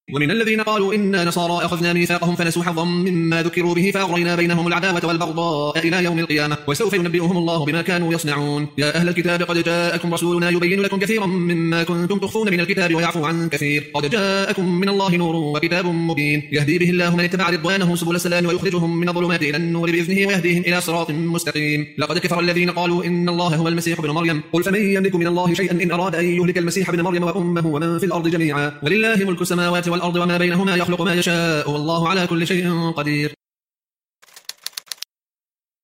ومن الذين قالوا إنا نصارى أخذنا ميثاقهم فنسوا حظا مما ذكروا به فأغرينا بينهم العداوة والبغضاء إلى يوم القيامة وسوف ينبئهم الله بما كانوا يصنعون. يا أهل الكتاب قد جاءكم رسولنا يبين لكم كثيرا مما كنتم تخفون من الكتاب ويعفو عن كثير. قد جاءكم من الله نور وكتاب مبين يهدي به الله من اتبع رضوانه سبل السلام ويخرجهم من الظلمات إلى النور بإذنه ويهديهم إلى صراط مستقيم. لقد كفر الذين قالوا إن الله هو المسيح ابن مريم قل فمن يملك من الله شيئا إن أراد أن يهلك المسيح ابن مريم وأمه ومن في الأرض جميعا ولله ملك السماوات والأرض وما بينهما يخلق ما يشاء والله على كل شيء قدير.